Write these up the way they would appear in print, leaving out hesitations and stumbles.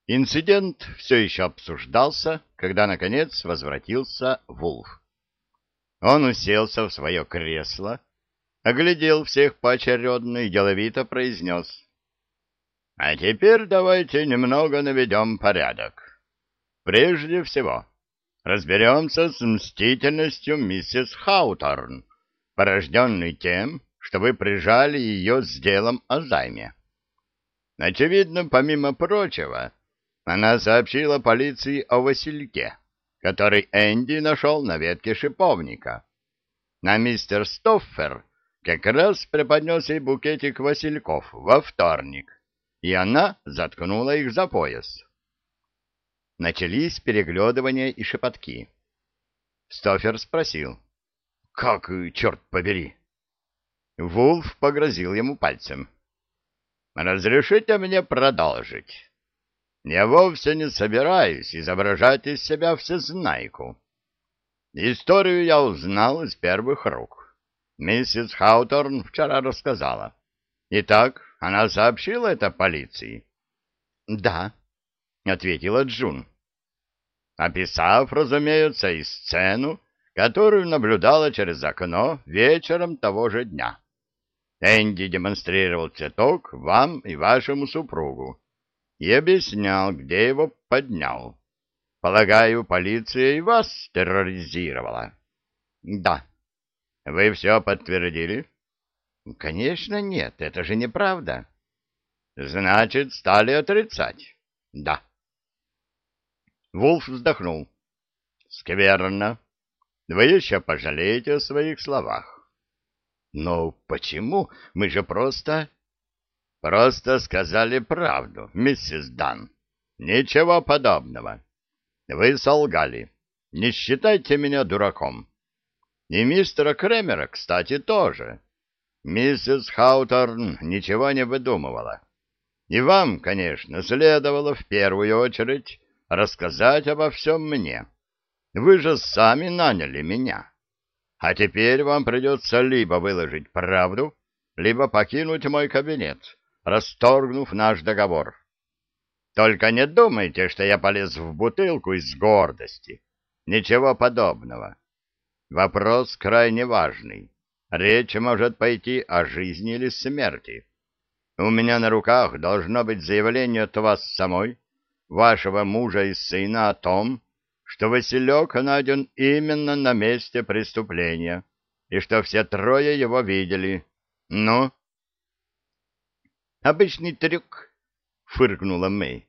Инцидент все еще обсуждался, когда, наконец, возвратился Вулф. Он уселся в свое кресло, оглядел всех поочередно и деловито произнес: «А теперь давайте немного наведем порядок. Прежде всего, разберемся с мстительностью миссис Хауторн, порожденной тем, что вы прижали ее с делом о займе. Очевидно, помимо прочего, она сообщила полиции о васильке, который Энди нашел на ветке шиповника. А мистер Стоффер как раз преподнес ей букетик васильков во вторник, и она заткнула их за пояс». Начались переглядывания и шепотки. Стоффер спросил: «Как, черт побери?» Вулф погрозил ему пальцем. «Разрешите мне продолжить? Я вовсе не собираюсь изображать из себя всезнайку. Историю я узнал из первых рук. Миссис Хауторн вчера рассказала. Итак, она сообщила это полиции?» «Да», — ответила Джун, описав, разумеется, и сцену, которую наблюдала через окно вечером того же дня. Энди демонстрировал цветок вам и вашему супругу и объяснял, где его поднял. Полагаю, полиция и вас терроризировала? Да. Вы все подтвердили? Конечно, нет, это же неправда. Значит, стали отрицать? Да. Вулф вздохнул. Скверно. Вы еще пожалеете о своих словах. Но почему? Мы же просто... Просто сказали правду, миссис Дан. Ничего подобного. Вы солгали. Не считайте меня дураком. И мистера Кремера, кстати, тоже. Миссис Хауторн ничего не выдумывала. И вам, конечно, следовало в первую очередь рассказать обо всем мне. Вы же сами наняли меня. А теперь вам придется либо выложить правду, либо покинуть мой кабинет, расторгнув наш договор. Только не думайте, что я полез в бутылку из гордости. Ничего подобного. Вопрос крайне важный. Речь может пойти о жизни или смерти. У меня на руках должно быть заявление от вас самой, вашего мужа и сына о том, что василек найден именно на месте преступления, и что все трое его видели. Ну? Обычный трюк, фыркнула Мэй.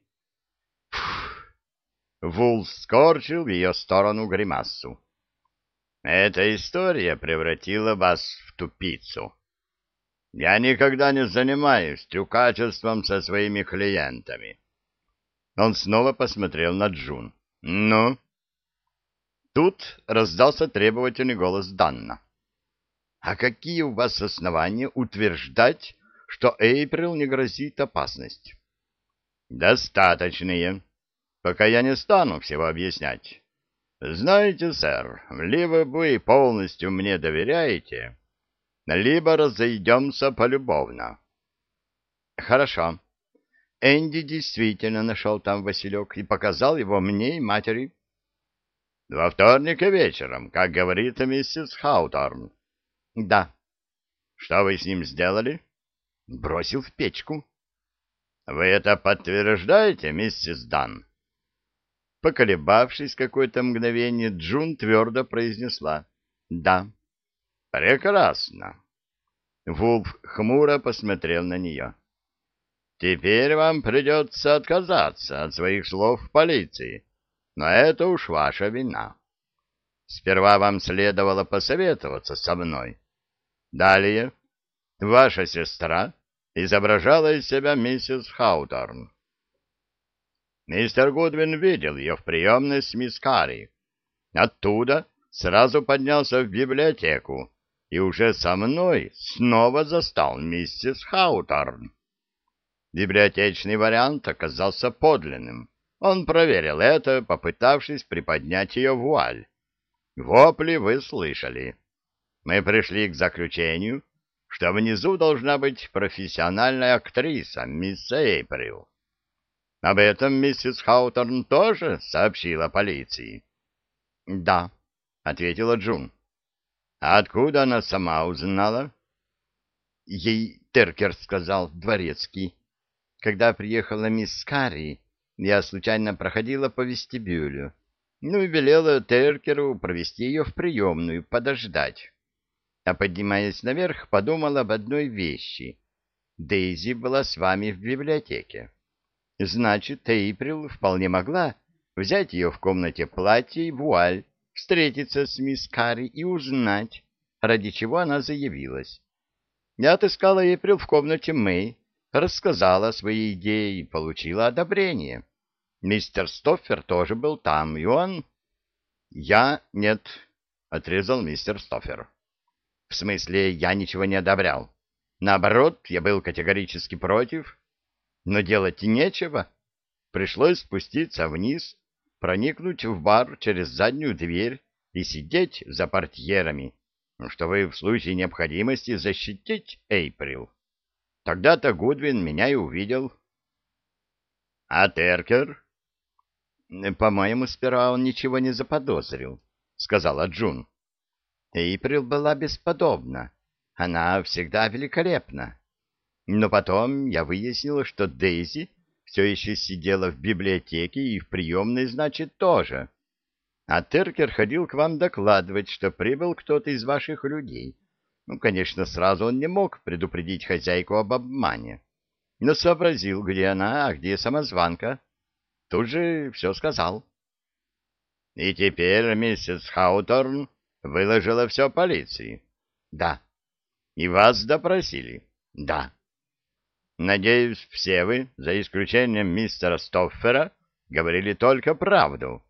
Вулф скорчил в ее сторону гримасу. Эта история превратила вас в тупицу. Я никогда не занимаюсь трюкачеством со своими клиентами. Он снова посмотрел на Джун. Ну? Тут раздался требовательный голос Данна. «А какие у вас основания утверждать, что Эйприл не грозит опасность?» «Достаточные. Пока я не стану всего объяснять. Знаете, сэр, либо вы полностью мне доверяете, либо разойдемся полюбовно». «Хорошо. Энди действительно нашел там василек и показал его мне и матери». «Во вторник вечером, как говорит миссис Хауторн». «Да». «Что вы с ним сделали?» «Бросил в печку». «Вы это подтверждаете, миссис Дан?» Поколебавшись какое-то мгновение, Джун твердо произнесла: «Да». «Прекрасно». Вулф хмуро посмотрел на нее. «Теперь вам придется отказаться от своих слов в полиции, но это уж ваша вина. Сперва вам следовало посоветоваться со мной. Далее, ваша сестра изображала из себя миссис Хауторн. Мистер Гудвин видел ее в приемной с мисс Карри. Оттуда сразу поднялся в библиотеку и уже со мной снова застал миссис Хауторн. Библиотечный вариант оказался подлинным. Он проверил это, попытавшись приподнять ее вуаль. Вопли вы слышали. Мы пришли к заключению, что внизу должна быть профессиональная актриса, мисс Эйприл. Об этом миссис Хауторн тоже сообщила полиции? — Да, — ответила Джун. — А откуда она сама узнала? — Ей Теркер сказал, дворецкий. Когда приехала мисс Карри, я случайно проходила по вестибюлю. Ну и велела Теркеру провести ее в приемную, подождать. А поднимаясь наверх, подумала об одной вещи. Дейзи была с вами в библиотеке. Значит, Эйприл вполне могла взять ее в комнате платье и вуаль, встретиться с мисс Карри и узнать, ради чего она заявилась. Я отыскала Эйприл в комнате Мэй, рассказала свои идеи и получила одобрение. Мистер Стоффер тоже был там, и он... — Я нет, — отрезал мистер Стоффер. — В смысле, я ничего не одобрял. Наоборот, я был категорически против. Но делать нечего. Пришлось спуститься вниз, проникнуть в бар через заднюю дверь и сидеть за портьерами, чтобы в случае необходимости защитить Эйприл. Тогда-то Гудвин меня и увидел. — А Теркер? — По-моему, сперва он ничего не заподозрил, — сказала Джун. Эйприл была бесподобна. Она всегда великолепна. Но потом я выяснила, что Дейзи все еще сидела в библиотеке и в приемной, значит, тоже. А Теркер ходил к вам докладывать, что прибыл кто-то из ваших людей. Ну, конечно, сразу он не мог предупредить хозяйку об обмане, но сообразил, где она, а где самозванка. Тут же все сказал. — И теперь миссис Хауторн выложила все полиции? — Да. — И вас допросили? — Да. — Надеюсь, все вы, за исключением мистера Стоффера, говорили только правду?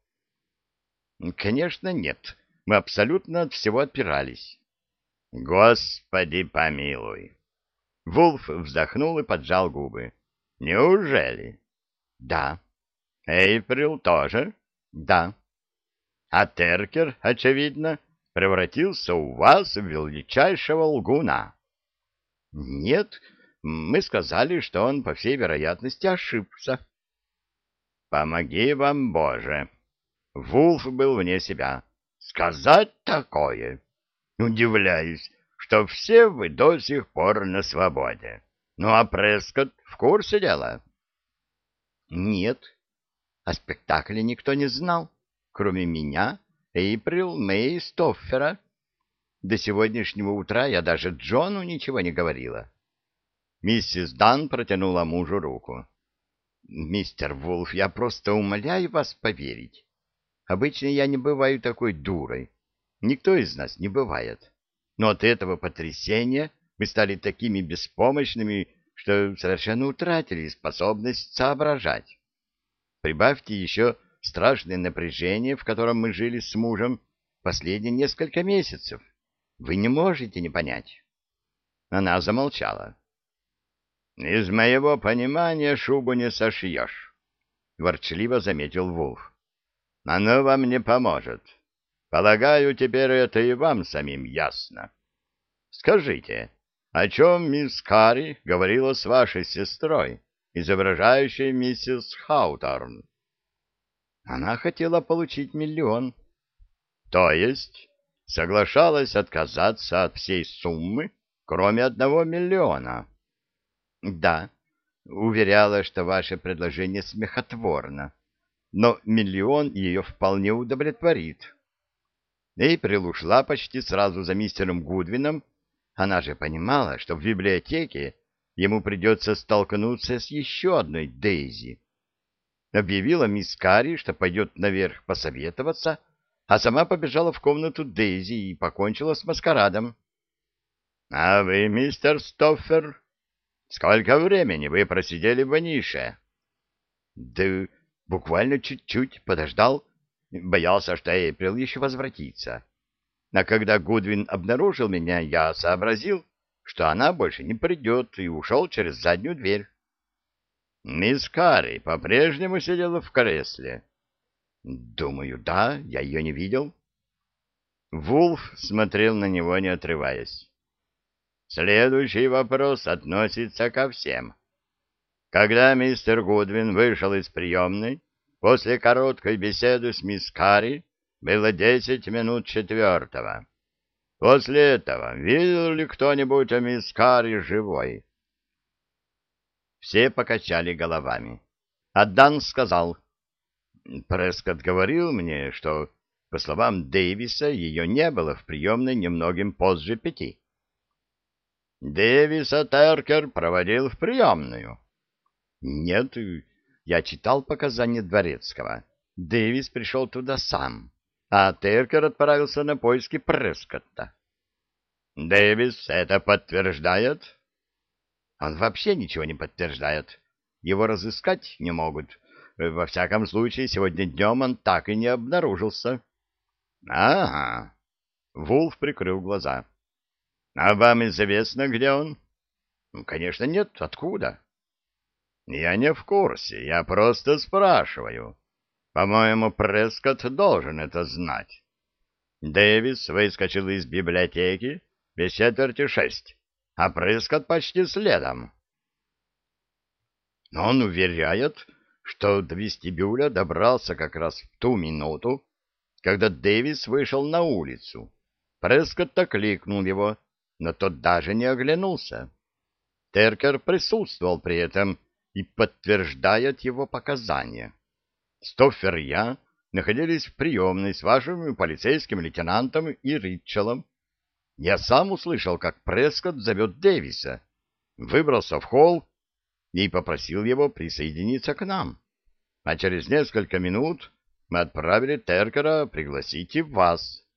— Конечно, нет. Мы абсолютно от всего отпирались. — Господи помилуй! Вулф вздохнул и поджал губы. — Неужели? — Да. — Эйприл тоже? — Да. — А Теркер, очевидно, превратился у вас в величайшего лгуна. — Нет, мы сказали, что он, по всей вероятности, ошибся. — Помоги вам, Боже! Вулф был вне себя. Сказать такое? Удивляюсь, что все вы до сих пор на свободе. Ну, а Прескотт в курсе дела? Нет. О спектакле никто не знал, кроме меня, Эйприл, Мэй и Стоффера. До сегодняшнего утра я даже Джону ничего не говорила. Миссис Дан протянула мужу руку. «Мистер Вулф, я просто умоляю вас поверить. Обычно я не бываю такой дурой. Никто из нас не бывает. Но от этого потрясения мы стали такими беспомощными, что совершенно утратили способность соображать. Прибавьте еще страшное напряжение, в котором мы жили с мужем последние несколько месяцев. Вы не можете не понять». Она замолчала. «Из моего понимания шубу не сошьешь», — ворчливо заметил Вулф. «Оно вам не поможет. Полагаю, теперь это и вам самим ясно. Скажите, о чем мисс Карри говорила с вашей сестрой, изображающей миссис Хауторн?» «Она хотела получить 1 миллион». «То есть соглашалась отказаться от всей суммы, кроме 1 миллиона?» Да, уверяла, что ваше предложение смехотворно, но 1 миллион ее вполне удовлетворит. Эйприл ушла почти сразу за мистером Гудвином. Она же понимала, что в библиотеке ему придется столкнуться с еще одной Дейзи. Объявила мисс Карри, что пойдет наверх посоветоваться, а сама побежала в комнату Дейзи и покончила с маскарадом. — А вы, мистер Стоффер? Сколько времени вы просидели в нише? — Да буквально чуть-чуть подождал. Боялся, что Эйприл еще возвратится. А когда Гудвин обнаружил меня, я сообразил, что она больше не придет, и ушел через заднюю дверь. — Мисс Карри по-прежнему сидела в кресле? — Думаю, да, я ее не видел. Вулф смотрел на него, не отрываясь. Следующий вопрос относится ко всем. Когда мистер Гудвин вышел из приемной, после короткой беседы с мисс Карри было 10 минут четвертого. После этого видел ли кто-нибудь мисс Карри живой? Все покачали головами. А Дан сказал: Прескотт говорил мне, что, по словам Дэвиса, ее не было в приемной немногим позже 5. Дэвиса Теркер проводил в приемную. Нет, я читал показания Дворецкого. Дэвис пришел туда сам, а Теркер отправился на поиски Прескотта. Дэвис это подтверждает? Он вообще ничего не подтверждает. Его разыскать не могут. Во всяком случае, сегодня днем он так и не обнаружился. — Ага. Вулф прикрыл глаза. — А вам известно, где он? — Конечно, нет. Откуда? — Я не в курсе. Я просто спрашиваю. По-моему, Прескотт должен это знать. Дэвис выскочил из библиотеки без 5:45, а Прескотт почти следом. Но он уверяет, что до вестибюля добрался как раз в ту минуту, когда Дэвис вышел на улицу. Прескотт окликнул его, но тот даже не оглянулся. Теркер присутствовал при этом и подтверждает его показания. Стоффер и я находились в приемной с вашим полицейским лейтенантом и Ритчеллом. Я сам услышал, как Прескотт зовет Дэвиса, выбрался в холл и попросил его присоединиться к нам. А через несколько минут мы отправили Теркера пригласить и вас.